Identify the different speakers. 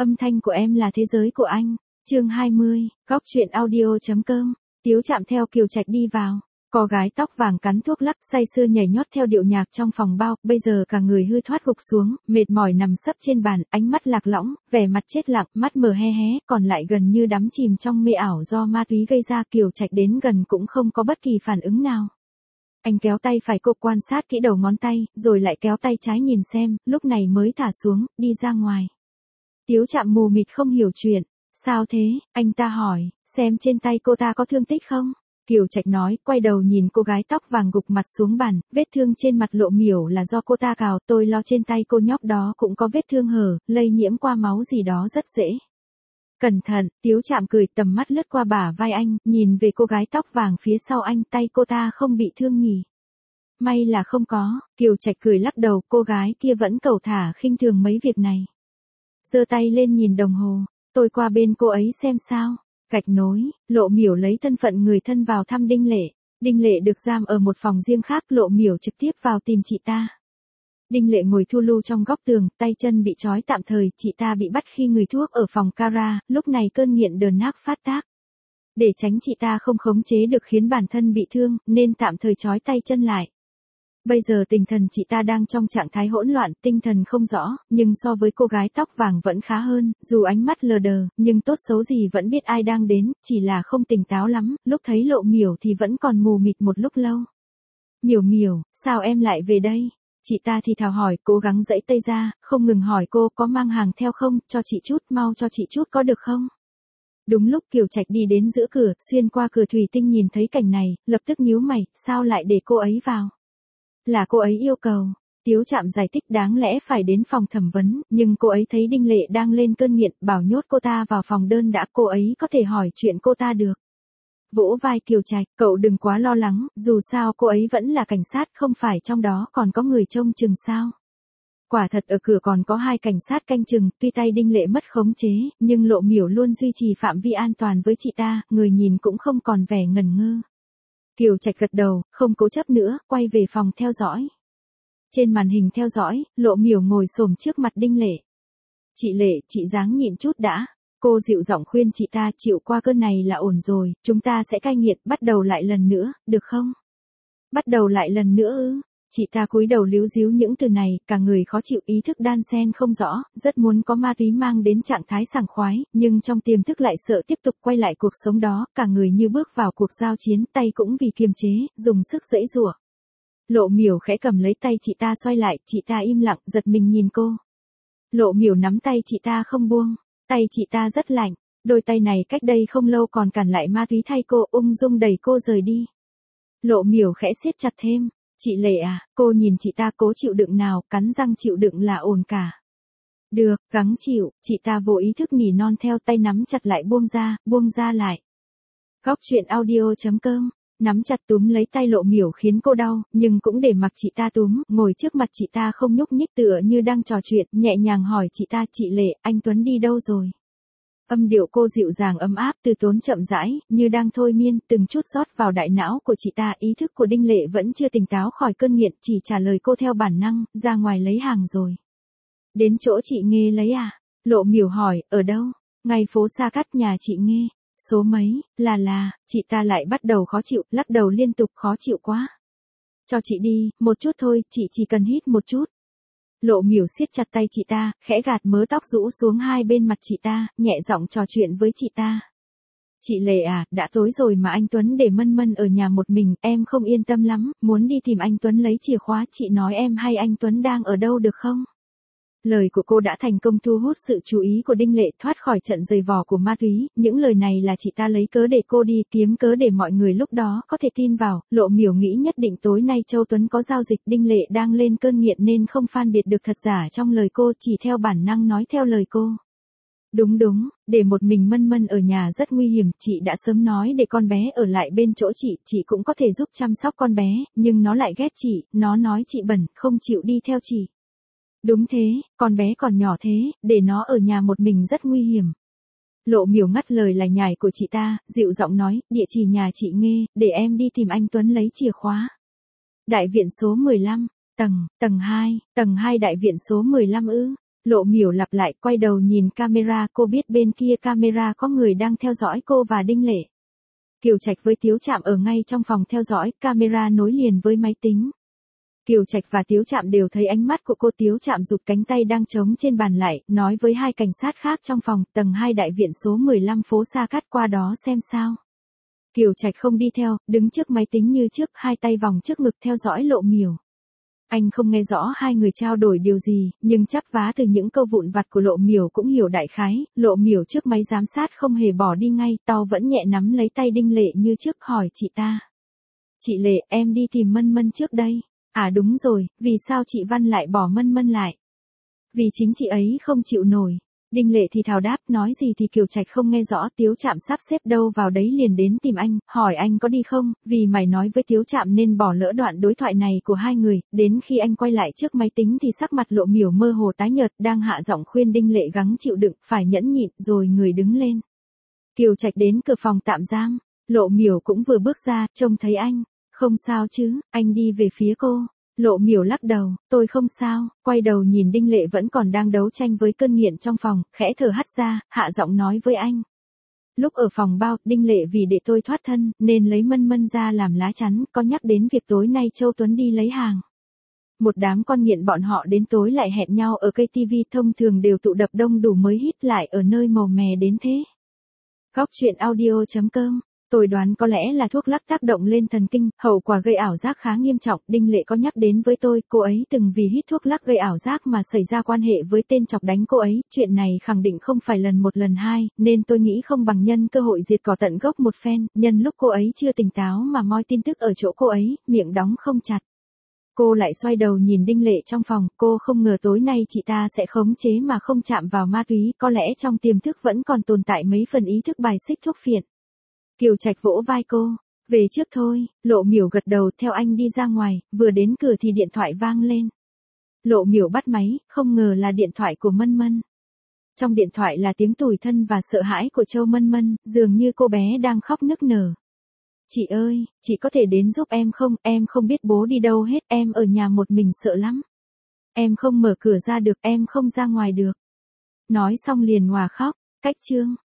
Speaker 1: Âm thanh của em là thế giới của anh. Chương 20, góc truyện audio.com. Tiếu Trạm theo Kiều Trạch đi vào. Cô gái tóc vàng cắn thuốc lắc say sưa nhảy nhót theo điệu nhạc trong phòng bao, bây giờ cả người hư thoát gục xuống, mệt mỏi nằm sấp trên bàn, ánh mắt lạc lõng, vẻ mặt chết lặng, mắt mở hé hé, còn lại gần như đắm chìm trong mê ảo do ma túy gây ra. Kiều Trạch đến gần cũng không có bất kỳ phản ứng nào. Anh kéo tay phải cô quan sát kỹ đầu ngón tay, rồi lại kéo tay trái nhìn xem, lúc này mới thả xuống, đi ra ngoài. Tiếu Trạm mù mịt không hiểu chuyện. Sao thế, anh ta hỏi, xem trên tay cô ta có thương tích không? Kiều Trạch nói, quay đầu nhìn cô gái tóc vàng gục mặt xuống bàn, vết thương trên mặt Lộ Miểu là do cô ta cào, tôi lo trên tay cô nhóc đó cũng có vết thương hở, lây nhiễm qua máu gì đó rất dễ. Cẩn thận, Tiếu Trạm cười, tầm mắt lướt qua bả vai anh, nhìn về cô gái tóc vàng phía sau anh, tay cô ta không bị thương nhỉ? May là không có, Kiều Trạch cười lắc đầu, cô gái kia vẫn cẩu thả khinh thường mấy việc này. Giơ tay lên nhìn đồng hồ, tôi qua bên cô ấy xem sao. Gạch nối, Lộ Miểu lấy thân phận người thân vào thăm Đinh Lệ. Đinh Lệ được giam ở một phòng riêng khác, Lộ Miểu trực tiếp vào tìm chị ta. Đinh Lệ ngồi thu lu trong góc tường, tay chân bị trói tạm thời, chị ta bị bắt khi người thuốc ở phòng Cara, lúc này cơn nghiện đờn nác phát tác. Để tránh chị ta không khống chế được khiến bản thân bị thương, nên tạm thời trói tay chân lại. Bây giờ tinh thần chị ta đang trong trạng thái hỗn loạn, tinh thần không rõ, nhưng so với cô gái tóc vàng vẫn khá hơn, dù ánh mắt lờ đờ, nhưng tốt xấu gì vẫn biết ai đang đến, chỉ là không tỉnh táo lắm, lúc thấy Lộ Miểu thì vẫn còn mù mịt một lúc lâu. Miểu Miểu, sao em lại về đây? Chị ta thì thào hỏi, cố gắng giãy tay ra, không ngừng hỏi cô có mang hàng theo không, cho chị chút, mau cho chị chút có được không? Đúng lúc Kiều Trạch đi đến giữa cửa, xuyên qua cửa thủy tinh nhìn thấy cảnh này, lập tức nhíu mày, sao lại để cô ấy vào? Là cô ấy yêu cầu. Tiếu Trạm giải thích đáng lẽ phải đến phòng thẩm vấn, nhưng cô ấy thấy Đinh Lệ đang lên cơn nghiện, bảo nhốt cô ta vào phòng đơn đã, cô ấy có thể hỏi chuyện cô ta được. Vỗ vai Kiều Trạch, cậu đừng quá lo lắng, dù sao cô ấy vẫn là cảnh sát, không phải trong đó còn có người trông chừng sao. Quả thật ở cửa còn có 2 cảnh sát canh chừng, tuy tay Đinh Lệ mất khống chế, nhưng Lộ Miểu luôn duy trì phạm vi an toàn với chị ta, người nhìn cũng không còn vẻ ngần ngơ. Kiều Trạch gật đầu, không cố chấp nữa, quay về phòng theo dõi. Trên màn hình theo dõi, Lộ Miểu ngồi xổm trước mặt Đinh Lệ. Chị Lệ, chị ráng nhịn chút đã. Cô dịu giọng khuyên chị ta, chịu qua cơn này là ổn rồi, chúng ta sẽ cai nghiện, bắt đầu lại lần nữa, được không? Bắt đầu lại lần nữa ư? Chị ta cúi đầu líu díu những từ này, cả người khó chịu, ý thức đan xen không rõ, rất muốn có ma túy mang đến trạng thái sảng khoái, nhưng trong tiềm thức lại sợ tiếp tục quay lại cuộc sống đó, cả người như bước vào cuộc giao chiến, tay cũng vì kiềm chế, dùng sức giãy giụa. Lộ Miểu khẽ cầm lấy tay chị ta xoay lại, chị ta im lặng, giật mình nhìn cô. Lộ Miểu nắm tay chị ta không buông, tay chị ta rất lạnh, đôi tay này cách đây không lâu còn cản lại ma túy thay cô, ung dung đẩy cô rời đi. Lộ Miểu khẽ siết chặt thêm. Chị Lệ à, cô nhìn chị ta cố chịu đựng nào, cắn răng chịu đựng là ổn cả. Được, gắng chịu, chị ta vô ý thức nỉ non theo, tay nắm chặt lại buông ra lại. Góc truyện audio.com, nắm chặt túm lấy tay Lộ Miểu khiến cô đau, nhưng cũng để mặc chị ta túm, ngồi trước mặt chị ta không nhúc nhích tựa như đang trò chuyện, nhẹ nhàng hỏi chị ta, chị Lệ, anh Tuấn đi đâu rồi? Âm điệu cô dịu dàng ấm áp, từ tốn chậm rãi, như đang thôi miên, từng chút rót vào đại não của chị ta. Ý thức của Đinh Lệ vẫn chưa tỉnh táo khỏi cơn nghiện, chỉ trả lời cô theo bản năng, ra ngoài lấy hàng rồi. Đến chỗ chị Nghê lấy à? Lộ Miểu hỏi, ở đâu? Ngay phố Sa Cát nhà chị Nghê. Số mấy? Chị ta lại bắt đầu khó chịu, lắc đầu liên tục, khó chịu quá. Cho chị đi, một chút thôi, chị chỉ cần hít một chút. Lộ Miểu siết chặt tay chị ta, khẽ gạt mớ tóc rũ xuống hai bên mặt chị ta, nhẹ giọng trò chuyện với chị ta. Chị Lệ à, đã tối rồi mà anh Tuấn để Mân Mân ở nhà một mình, em không yên tâm lắm, muốn đi tìm anh Tuấn lấy chìa khóa, chị nói em hay anh Tuấn đang ở đâu được không? Lời của cô đã thành công thu hút sự chú ý của Đinh Lệ, thoát khỏi trận giày vò của ma túy, những lời này là chị ta lấy cớ để cô đi, kiếm cớ để mọi người lúc đó có thể tin vào. Lộ Miểu nghĩ nhất định tối nay Châu Tuấn có giao dịch, Đinh Lệ đang lên cơn nghiện nên không phân biệt được thật giả trong lời cô, chỉ theo bản năng nói theo lời cô. Đúng, để một mình Mân Mân ở nhà rất nguy hiểm, chị đã sớm nói để con bé ở lại bên chỗ chị cũng có thể giúp chăm sóc con bé, nhưng nó lại ghét chị, nó nói chị bẩn, không chịu đi theo chị. Đúng thế, con bé còn nhỏ thế, để nó ở nhà một mình rất nguy hiểm. Lộ Miểu ngắt lời lải nhải của chị ta, dịu giọng nói, địa chỉ nhà chị Nghê, để em đi tìm anh Tuấn lấy chìa khóa. Đại viện số 15, tầng 2 đại viện số 15 ư? Lộ Miểu lặp lại, quay đầu nhìn camera, cô biết bên kia camera có người đang theo dõi cô và Đinh Lệ. Kiều Trạch với Tiếu Trạm ở ngay trong phòng theo dõi, camera nối liền với máy tính. Kiều Trạch và Tiếu Trạm đều thấy ánh mắt của cô. Tiếu Trạm rụt cánh tay đang trống trên bàn lại, nói với hai cảnh sát khác trong phòng, tầng 2 đại viện số 15 phố Sa Cát, qua đó xem sao. Kiều Trạch không đi theo, đứng trước máy tính như trước, hai tay vòng trước ngực theo dõi Lộ Miểu. Anh không nghe rõ hai người trao đổi điều gì, nhưng chắp vá từ những câu vụn vặt của Lộ Miểu cũng hiểu đại khái. Lộ Miểu trước máy giám sát không hề bỏ đi ngay, tao vẫn nhẹ nắm lấy tay Đinh Lệ như trước, hỏi chị ta. Chị Lệ, em đi tìm Mân Mân trước đây. À đúng rồi, vì sao chị Văn lại bỏ Mân Mân lại? Vì chính chị ấy không chịu nổi. Đinh Lệ thì thào đáp, nói gì thì Kiều Trạch không nghe rõ. Tiếu Trạm sắp xếp đâu vào đấy liền đến tìm anh, hỏi anh có đi không, vì mày nói với Tiếu Trạm nên bỏ lỡ đoạn đối thoại này của hai người. Đến khi anh quay lại trước máy tính thì sắc mặt Lộ Miểu mơ hồ tái nhợt, đang hạ giọng khuyên Đinh Lệ gắng chịu đựng, phải nhẫn nhịn, rồi người đứng lên. Kiều Trạch đến cửa phòng tạm giam, Lộ Miểu cũng vừa bước ra, trông thấy anh. Không sao chứ, anh đi về phía cô. Lộ Miểu lắc đầu, tôi không sao, quay đầu nhìn Đinh Lệ vẫn còn đang đấu tranh với cơn nghiện trong phòng, khẽ thở hắt ra, hạ giọng nói với anh. Lúc ở phòng bao, Đinh Lệ vì để tôi thoát thân, nên lấy Mân Mân ra làm lá chắn, có nhắc đến việc tối nay Châu Tuấn đi lấy hàng. Một đám con nghiện bọn họ đến tối lại hẹn nhau ở cây TV, thông thường đều tụ tập đông đủ mới hít lại ở nơi màu mè đến thế. Góc truyện audio.com. Tôi đoán có lẽ là thuốc lắc tác động lên thần kinh, hậu quả gây ảo giác khá nghiêm trọng. Đinh Lệ có nhắc đến với tôi, cô ấy từng vì hít thuốc lắc gây ảo giác mà xảy ra quan hệ với tên chọc đánh cô ấy. Chuyện này khẳng định không phải lần một lần hai, nên tôi nghĩ không bằng nhân cơ hội diệt cỏ tận gốc một phen. Nhân lúc cô ấy chưa tỉnh táo mà moi tin tức ở chỗ cô ấy, miệng đóng không chặt. Cô lại xoay đầu nhìn Đinh Lệ trong phòng, cô không ngờ tối nay chị ta sẽ khống chế mà không chạm vào ma túy, có lẽ trong tiềm thức vẫn còn tồn tại mấy phần ý thức bài xích thuốc phiện. Kiều Trạch vỗ vai cô, về trước thôi. Lộ Miểu gật đầu theo anh đi ra ngoài, vừa đến cửa thì điện thoại vang lên. Lộ Miểu bắt máy, không ngờ là điện thoại của Mân Mân. Trong điện thoại là tiếng tủi thân và sợ hãi của Châu Mân Mân, dường như cô bé đang khóc nức nở. Chị ơi, chị có thể đến giúp em không, em không biết bố đi đâu hết, em ở nhà một mình sợ lắm. Em không mở cửa ra được, em không ra ngoài được. Nói xong liền òa khóc, cách chương.